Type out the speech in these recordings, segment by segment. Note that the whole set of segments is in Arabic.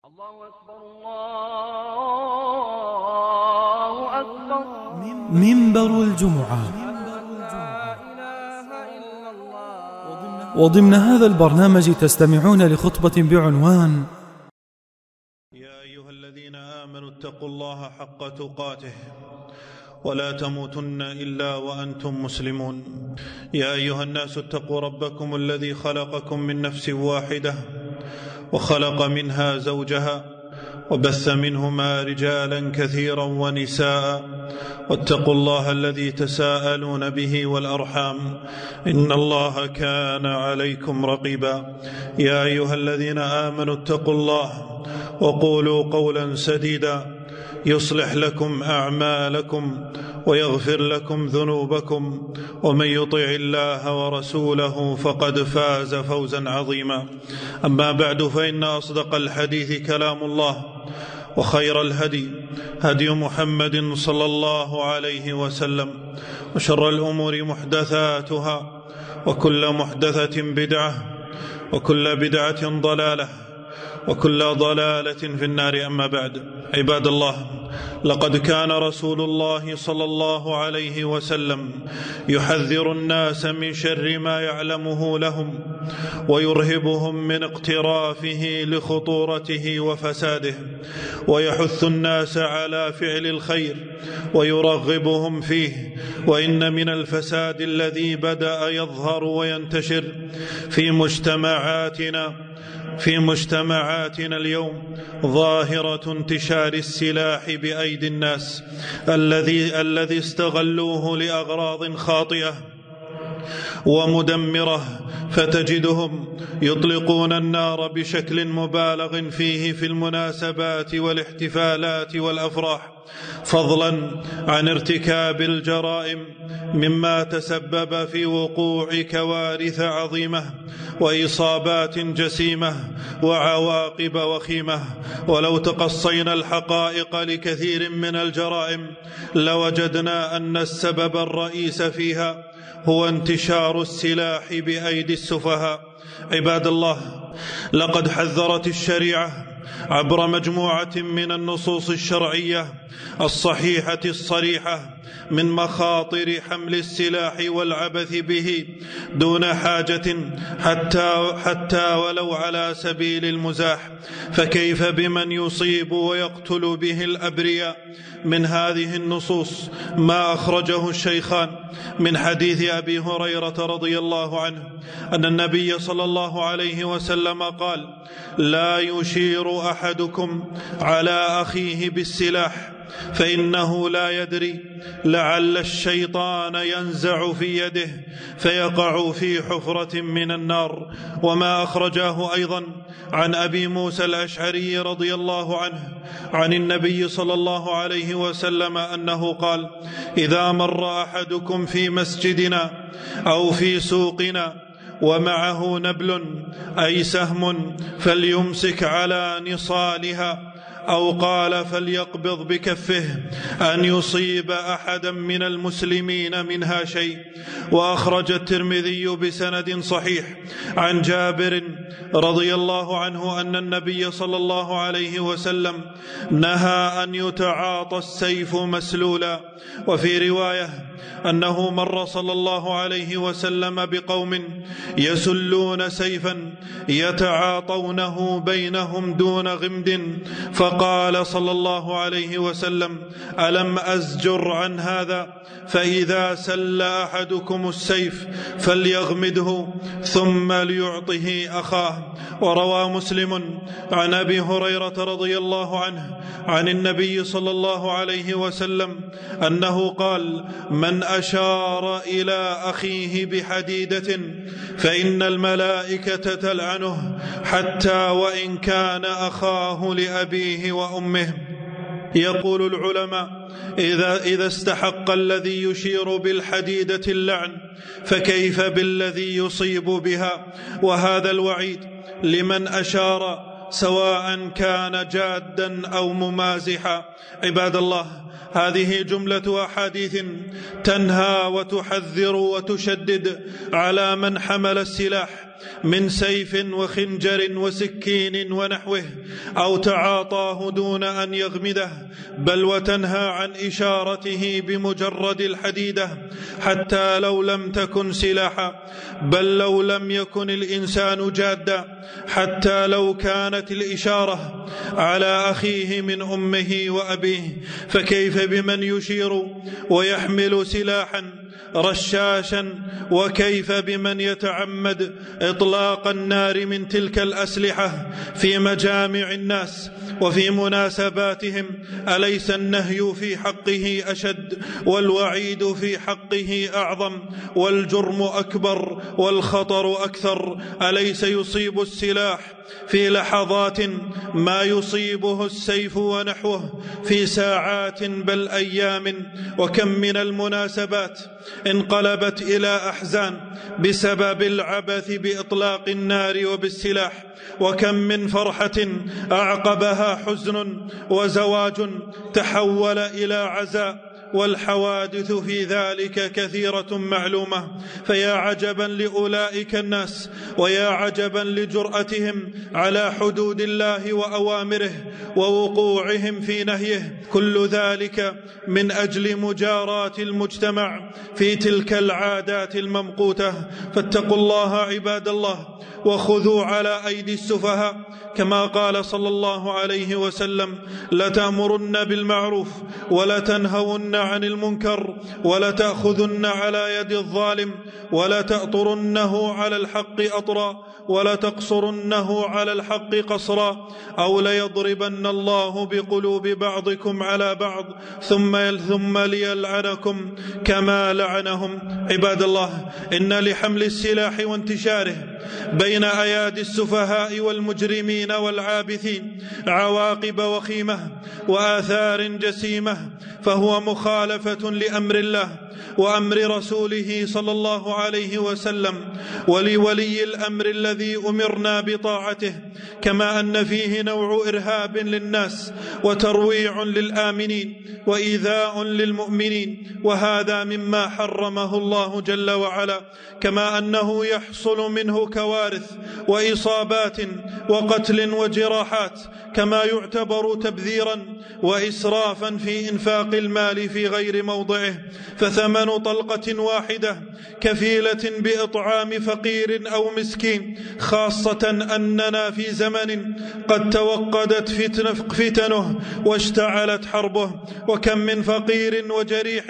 الله أكبر الله أكبر. منبر الجمعة. وضمن هذا البرنامج تستمعون لخطبة بعنوان: يا أيها الذين آمنوا اتقوا الله حق تقاته ولا تموتن إلا وأنتم مسلمون. يا أيها الناس اتقوا ربكم الذي خلقكم من نفس واحدة وخلق منها زوجها وبث منهما رجالا كثيرا ونساء، واتقوا الله الذي تساءلون به والأرحام إن الله كان عليكم رقيبا. يا أيها الذين آمنوا اتقوا الله وقولوا قولا سديدا يصلح لكم أعمالكم ويغفر لكم ذنوبكم، ومن يطع الله ورسوله فقد فاز فوزا عظيما. أما بعد، فإن أصدق الحديث كلام الله، وخير الهدي هدي محمد صلى الله عليه وسلم، وشر الأمور محدثاتها، وكل محدثة بدعة، وكل بدعة ضلالة، وكل ضلالة في النار. أما بعد، عباد الله، لقد كان رسول الله صلى الله عليه وسلم يحذر الناس من شر ما يعلمه لهم ويرهبهم من اقترافه لخطورته وفساده، ويحث الناس على فعل الخير ويرغبهم فيه. وإن من الفساد الذي بدأ يظهر وينتشر في مجتمعاتنا اليوم ظاهرة انتشار السلاح بأيدي الناس الذي استغلوه لأغراض خاطئة ومدمرة، فتجدهم يطلقون النار بشكل مبالغ فيه في المناسبات والاحتفالات والأفراح، فضلا عن ارتكاب الجرائم مما تسبب في وقوع كوارث عظيمة وإصابات جسيمة وعواقب وخيمة. ولو تقصينا الحقائق لكثير من الجرائم لوجدنا أن السبب الرئيس فيها هو انتشار السلاح بأيدي السفهاء. عباد الله، لقد حذرت الشريعة عبر مجموعة من النصوص الشرعية الصحيحة الصريحة من مخاطر حمل السلاح والعبث به دون حاجة حتى ولو على سبيل المزاح، فكيف بمن يصيب ويقتل به الأبرياء؟ من هذه النصوص ما أخرجه الشيخان من حديث أبي هريرة رضي الله عنه أن النبي صلى الله عليه وسلم قال: لا يشير أحدكم على أخيه بالسلاح فإنه لا يدري لعل الشيطان ينزع في يده فيقع في حفرة من النار. وما أخرجاه أيضا عن أبي موسى الأشعري رضي الله عنه عن النبي صلى الله عليه وسلم أنه قال: إذا مر أحدكم في مسجدنا أو في سوقنا ومعه نبل أي سهم فليمسك على نصالها، أو قال فليقبض بكفه أن يصيب أحدا من المسلمين منها شيء. وأخرج الترمذي بسند صحيح عن جابر رضي الله عنه أن النبي صلى الله عليه وسلم نهى أن يتعاطى السيف مسلولا. وفي رواية أنه مر صلى الله عليه وسلم بقوم يسلون سيفا يتعاطونه بينهم دون غمد، فقال صلى الله عليه وسلم: ألم أزجر عن هذا؟ فإذا سل أحدكم السيف فليغمده ثم ليعطه أخاه. وروى مسلم عن أبي هريرة رضي الله عنه عن النبي صلى الله عليه وسلم أنه قال: من أشار إلى أخيه بحديدة فإن الملائكة تلعنه حتى وإن كان أخاه لأبيه وأمه. يقول العلماء: إذا استحق الذي يشير بالحديدة اللعن فكيف بالذي يصيب بها؟ وهذا الوعيد لمن أشار سواء كان جادا أو ممازحا. عباد الله، هذه جملة أحاديث تنهى وتحذر وتشدد على من حمل السلاح من سيف وخنجر وسكين ونحوه، أو تعاطاه دون أن يغمده، بل وتنهى عن إشارته بمجرد الحديدة حتى لو لم تكن سلاحا، بل لو لم يكن الإنسان جادا، حتى لو كانت الإشارة على أخيه من أمه وأبيه، فكيف بمن يشير ويحمل سلاحا رشاشا؟ وكيف بمن يتعمد إطلاق النار من تلك الأسلحة في مجامع الناس وفي مناسباتهم؟ أليس النهي في حقه أشد، والوعيد في حقه أعظم، والجرم أكبر، والخطر أكثر؟ أليس يصيب السلاح في لحظات ما يصيبه السيف ونحوه في ساعات بل أيام؟ وكم من المناسبات انقلبت إلى أحزان بسبب العبث بإطلاق النار وبالسلاح، وكم من فرحة أعقبها حزن وزواج تحول إلى عزاء، والحوادث في ذلك كثيرة معلومة. فيا عجبا لأولئك الناس، ويا عجبا لجرأتهم على حدود الله وأوامره ووقوعهم في نهيه، كل ذلك من أجل مجاراة المجتمع في تلك العادات الممقوتة. فاتقوا الله عباد الله، وخذوا على أيدي السفهاء، كما قال صلى الله عليه وسلم: لتأمرن بالمعروف ولتنهون عن المنكر ولتأخذن على يد الظالم ولتأطرنه على الحق أطرا ولتقصرنه على الحق قصرا، أو ليضربن الله بقلوب بعضكم على بعض ثم ليلعنكم كما لعنهم. عباد الله، إن لحمل السلاح وانتشاره بين أيادي السفهاء والمجرمين والعابثين عواقب وخيمة وآثار جسيمة، فهو مخالفة لأمر الله وأمر رسوله صلى الله عليه وسلم ولولي الأمر الذي أمرنا بطاعته، كما أن فيه نوع إرهاب للناس وترويع للآمنين وإيذاء للمؤمنين، وهذا مما حرمه الله جل وعلا، كما أنه يحصل منه كوارث وإصابات وقتل وجراحات، كما يعتبر تبذيرا وإسرافا في إنفاق المال في غير موضعه. فثمن طلقة واحدة كفيلة بإطعام فقير أو مسكين، خاصة أننا في زمن قد توقدت فتنه واشتعلت حربه، وكم من فقير وجريح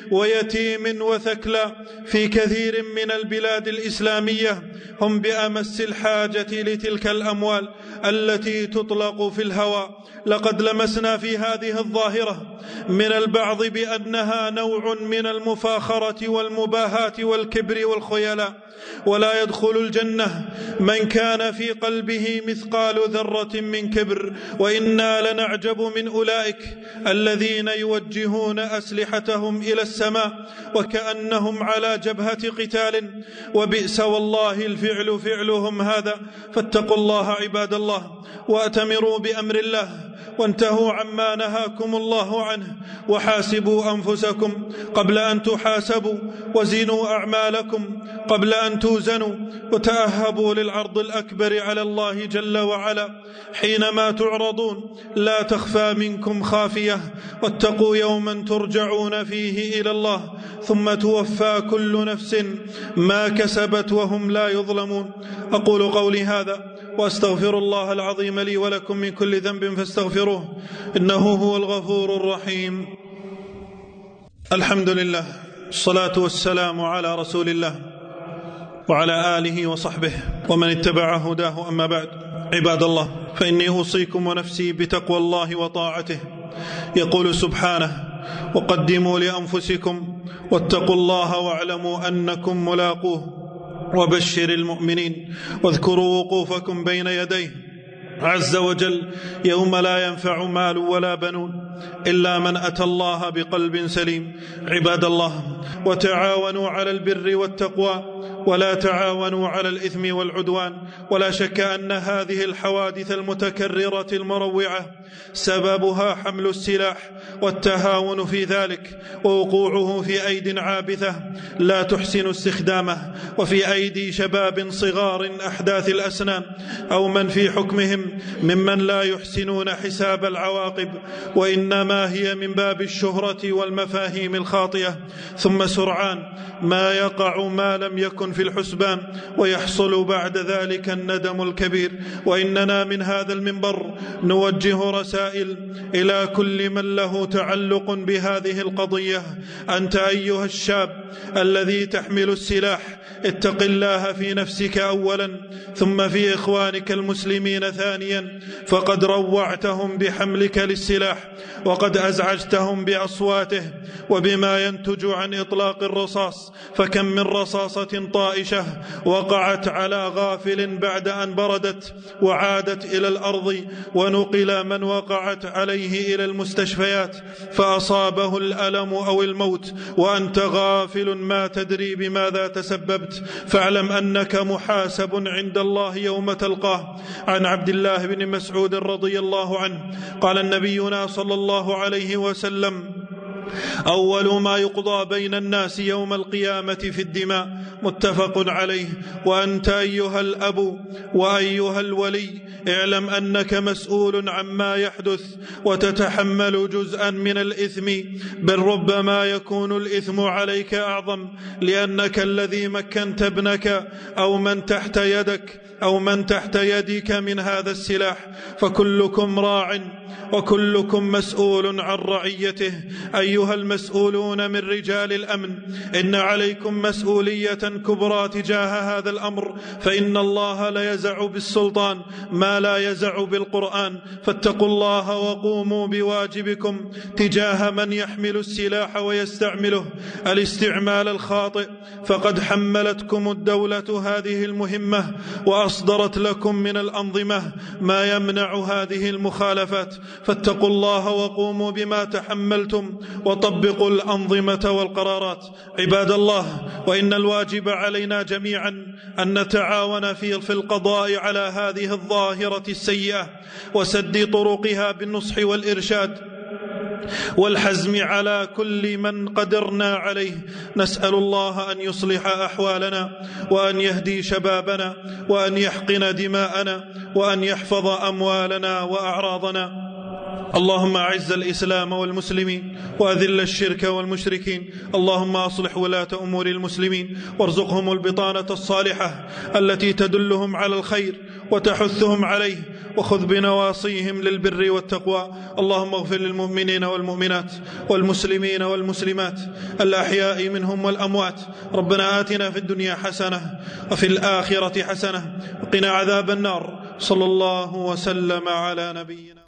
ويتيم وثكلى في كثير من البلاد الإسلامية هم بأمس الحاجة لتلك الأموال التي تطلق في الهواء. لقد لمسنا في هذه الظاهرة من البعض بأنها نوع من المفاخرة والمباهاة والكبر والخيلاء، ولا يدخل الجنة من كان في قلبه مثقال ذرة من كبر، وإنا لنعجب من أولئك الذين يوجهون أسلحتهم إلى السماء وكأنهم على جبهة قتال، وبئس والله الفعل فعلهم هذا. فاتقوا الله عباد الله، وأتمروا بأمر الله، وانتهوا عما نهاكم الله عنه، وحاسبوا أنفسكم قبل أن تحاسبوا، وزنوا أعمالكم قبل أن توزنوا، وتأهبوا للعرض الأكبر على الله جل وعلا حينما تعرضون، لا تخفى منكم خافية. واتقوا يوما ترجعون فيه إلى الله ثم توفى كل نفس ما كسبت وهم لا يظلمون. أقول قولي هذا وأستغفر الله العظيم لي ولكم من كل ذنب فاستغفروه، إنه هو الغفور الرحيم. الحمد لله، الصلاة والسلام على رسول الله وعلى آله وصحبه ومن اتبع هداه، أما بعد. عباد الله، فإني أوصيكم ونفسي بتقوى الله وطاعته. يقول سبحانه: وقدموا لأنفسكم واتقوا الله واعلموا أنكم ملاقوه وبشر المؤمنين واذكروا وقوفكم بين يديه عز وجل يوم لا ينفع مال ولا بنون إلا من أتى الله بقلب سليم. عباد الله، وتعاونوا على البر والتقوى ولا تعاونوا على الإثم والعدوان. ولا شك أن هذه الحوادث المتكررة المروعة سببها حمل السلاح والتهاون في ذلك، ووقوعه في أيد عابثة لا تحسن استخدامه، وفي أيدي شباب صغار أحداث الأسنان، أو من في حكمهم ممن لا يحسنون حساب العواقب، وإنما هي من باب الشهرة والمفاهيم الخاطئة. ثم سرعان ما يقع ما لم يكن في الحسبان، ويحصل بعد ذلك الندم الكبير. وإننا من هذا المنبر نوجه رسائل إلى كل من له تعلق بهذه القضية. أنت أيها الشاب الذي تحمل السلاح، اتق الله في نفسك أولا، ثم في إخوانك المسلمين ثانيا، فقد روعتهم بحملك للسلاح، وقد أزعجتهم بأصواته وبما ينتج عن إطلاق الرصاص. فكم من رصاصة طائشة وقعت على غافل بعد أن بردت وعادت إلى الأرض، ونقل من وقعت عليه إلى المستشفيات فأصابه الألم أو الموت، وأنت غافل ما تدري بماذا تسببت. فاعلم أنك محاسب عند الله يوم تلقاه. عن عبد الله بن مسعود رضي الله عنه قال نبينا صلى الله عليه وسلم: أول ما يقضى بين الناس يوم القيامة في الدماء. متفق عليه. وأنت أيها الأب وأيها الولي اعلم أنك مسؤول عما يحدث، وتتحمل جزءا من الإثم، بل ربما يكون الإثم عليك أعظم، لأنك الذي مكنت ابنك أو من تحت يدك أو من تحت يدك من هذا السلاح. فكلكم راع وكلكم مسؤول عن رعيته. أيها المسؤولون من رجال الأمن، إن عليكم مسؤولية كبرى تجاه هذا الأمر، فإن الله لا يزع بالسلطان ما لا يزع بالقرآن. فاتقوا الله وقوموا بواجبكم تجاه من يحمل السلاح ويستعمله الاستعمال الخاطئ. فقد حملتكم الدولة هذه المهمة، وأصدرت لكم من الأنظمة ما يمنع هذه المخالفات. فاتقوا الله وقوموا بما تحملتم، وطبقوا الأنظمة والقرارات. عباد الله، وإن الواجب علينا جميعا أن نتعاون في القضاء على هذه الظاهرة السيئة، وسد طرقها بالنصح والإرشاد والحزم على كل من قدرنا عليه. نسأل الله أن يصلح أحوالنا، وأن يهدي شبابنا، وأن يحقن دماءنا، وأن يحفظ أموالنا وأعراضنا. اللهم أعز الإسلام والمسلمين، وأذل الشرك والمشركين. اللهم أصلح ولاة أمور المسلمين، وارزقهم البطانة الصالحة التي تدلهم على الخير وتحثهم عليه، وخذ بنواصيهم للبر والتقوى. اللهم اغفر للمؤمنين والمؤمنات والمسلمين والمسلمات الأحياء منهم والأموات. ربنا آتنا في الدنيا حسنة وفي الآخرة حسنة وقنا عذاب النار. صلى الله وسلم على نبينا